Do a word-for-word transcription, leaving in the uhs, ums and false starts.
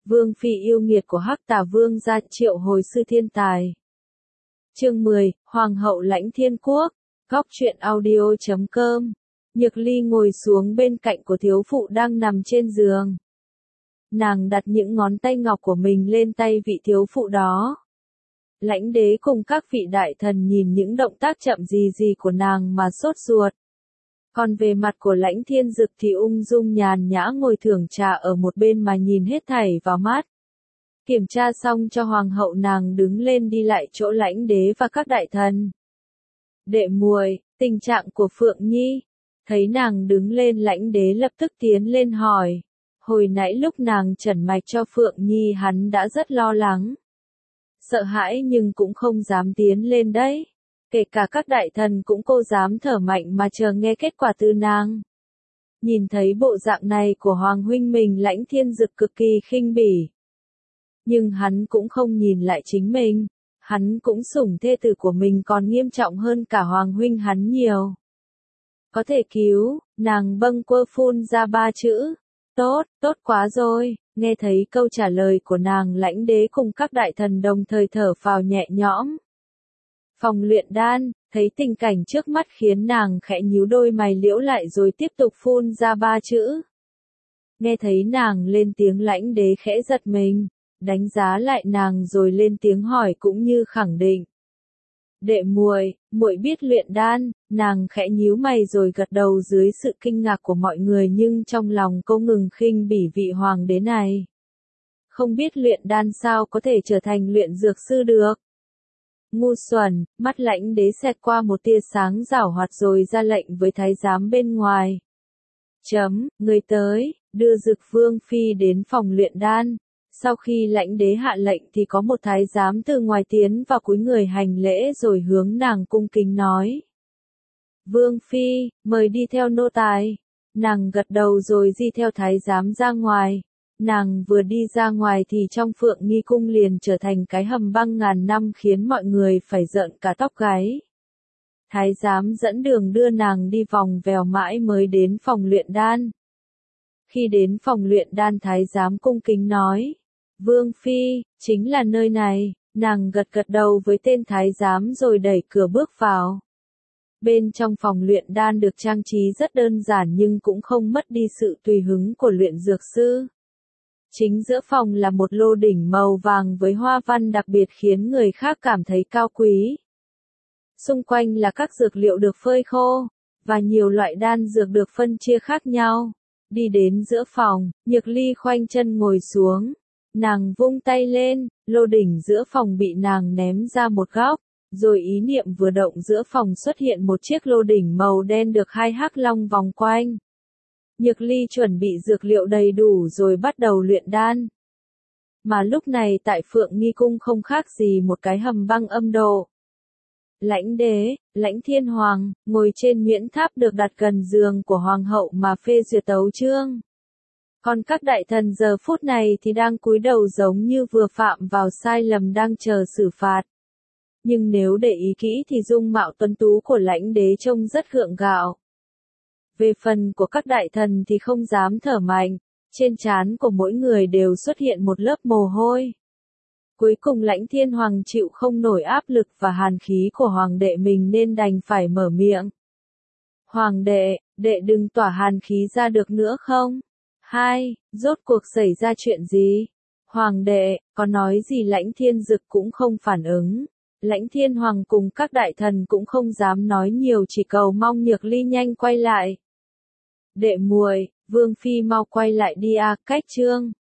Vương phi yêu nghiệt của Hắc Tà Vương gia triệu hồi sư thiên tài. Chương mười, Hoàng hậu lãnh thiên quốc. Góc truyện audio chấm com. Nhược Ly ngồi xuống bên cạnh của thiếu phụ đang nằm trên giường. Nàng đặt những ngón tay ngọc của mình lên tay vị thiếu phụ đó. Lãnh đế cùng các vị đại thần nhìn những động tác chậm gì gì của nàng mà sốt ruột. Còn về mặt của lãnh thiên dực thì ung dung nhàn nhã ngồi thưởng trà ở một bên mà nhìn hết thảy vào mắt. Kiểm tra xong cho hoàng hậu, nàng đứng lên đi lại chỗ lãnh đế và các đại thần. Đệ muội, tình trạng của Phượng Nhi. Thấy nàng đứng lên, lãnh đế lập tức tiến lên hỏi. Hồi nãy lúc nàng trần mạch cho Phượng Nhi hắn đã rất lo lắng. Sợ hãi nhưng cũng không dám tiến lên đấy. Kể cả các đại thần cũng cô dám thở mạnh mà chờ nghe kết quả từ nàng. Nhìn thấy bộ dạng này của hoàng huynh mình, lãnh thiên dực cực kỳ khinh bỉ. Nhưng hắn cũng không nhìn lại chính mình. Hắn cũng sủng thê tử của mình còn nghiêm trọng hơn cả hoàng huynh hắn nhiều. Có thể cứu, nàng bâng quơ phun ra ba chữ. Tốt, tốt quá rồi. Nghe thấy câu trả lời của nàng, lãnh đế cùng các đại thần đồng thời thở phào nhẹ nhõm. Phòng luyện đan, thấy tình cảnh trước mắt khiến nàng khẽ nhíu đôi mày liễu lại rồi tiếp tục phun ra ba chữ. Nghe thấy nàng lên tiếng, lãnh đế khẽ giật mình, đánh giá lại nàng rồi lên tiếng hỏi cũng như khẳng định. Đệ muội, muội biết luyện đan. Nàng khẽ nhíu mày rồi gật đầu dưới sự kinh ngạc của mọi người, nhưng trong lòng cô ngừng khinh bỉ vị hoàng đế này. Không biết luyện đan sao có thể trở thành luyện dược sư được? Ngu xuẩn, mắt lãnh đế xẹt qua một tia sáng giảo hoạt rồi ra lệnh với thái giám bên ngoài. Chấm, người tới, đưa Dực Vương phi đến phòng luyện đan. Sau khi lãnh đế hạ lệnh thì có một thái giám từ ngoài tiến vào cúi người hành lễ rồi hướng nàng cung kính nói. Vương phi, mời đi theo nô tài. Nàng gật đầu rồi đi theo thái giám ra ngoài. Nàng vừa đi ra ngoài thì trong Phượng Nghi cung liền trở thành cái hầm băng ngàn năm khiến mọi người phải rợn cả tóc gáy. Thái giám dẫn đường đưa nàng đi vòng vèo mãi mới đến phòng luyện đan. Khi đến phòng luyện đan, thái giám cung kính nói. Vương phi, chính là nơi này. Nàng gật gật đầu với tên thái giám rồi đẩy cửa bước vào. Bên trong phòng luyện đan được trang trí rất đơn giản nhưng cũng không mất đi sự tùy hứng của luyện dược sư. Chính giữa phòng là một lô đỉnh màu vàng với hoa văn đặc biệt khiến người khác cảm thấy cao quý. Xung quanh là các dược liệu được phơi khô, và nhiều loại đan dược được phân chia khác nhau. Đi đến giữa phòng, Nhược Ly khoanh chân ngồi xuống. Nàng vung tay lên, lô đỉnh giữa phòng bị nàng ném ra một góc, rồi ý niệm vừa động giữa phòng xuất hiện một chiếc lô đỉnh màu đen được hai hắc long vòng quanh. Nhược Ly chuẩn bị dược liệu đầy đủ rồi bắt đầu luyện đan. Mà lúc này tại Phượng Nghi cung không khác gì một cái hầm băng âm độ. Lãnh đế, lãnh thiên hoàng, ngồi trên nhuyễn tháp được đặt gần giường của hoàng hậu mà phê duyệt tấu chương. Còn các đại thần giờ phút này thì đang cúi đầu giống như vừa phạm vào sai lầm đang chờ xử phạt. Nhưng nếu để ý kỹ thì dung mạo tuấn tú của lãnh đế trông rất gượng gạo. Về phần của các đại thần thì không dám thở mạnh, trên trán của mỗi người đều xuất hiện một lớp mồ hôi. Cuối cùng lãnh thiên hoàng chịu không nổi áp lực và hàn khí của hoàng đệ mình nên đành phải mở miệng. Hoàng đệ, đệ đừng tỏa hàn khí ra được nữa không? Hai, rốt cuộc xảy ra chuyện gì? Hoàng đệ, có nói gì? Lãnh thiên dực cũng không phản ứng. Lãnh thiên hoàng cùng các đại thần cũng không dám nói nhiều, chỉ cầu mong Nhược Ly nhanh quay lại. Đệ muội, Vương phi mau quay lại đi à, cách chương.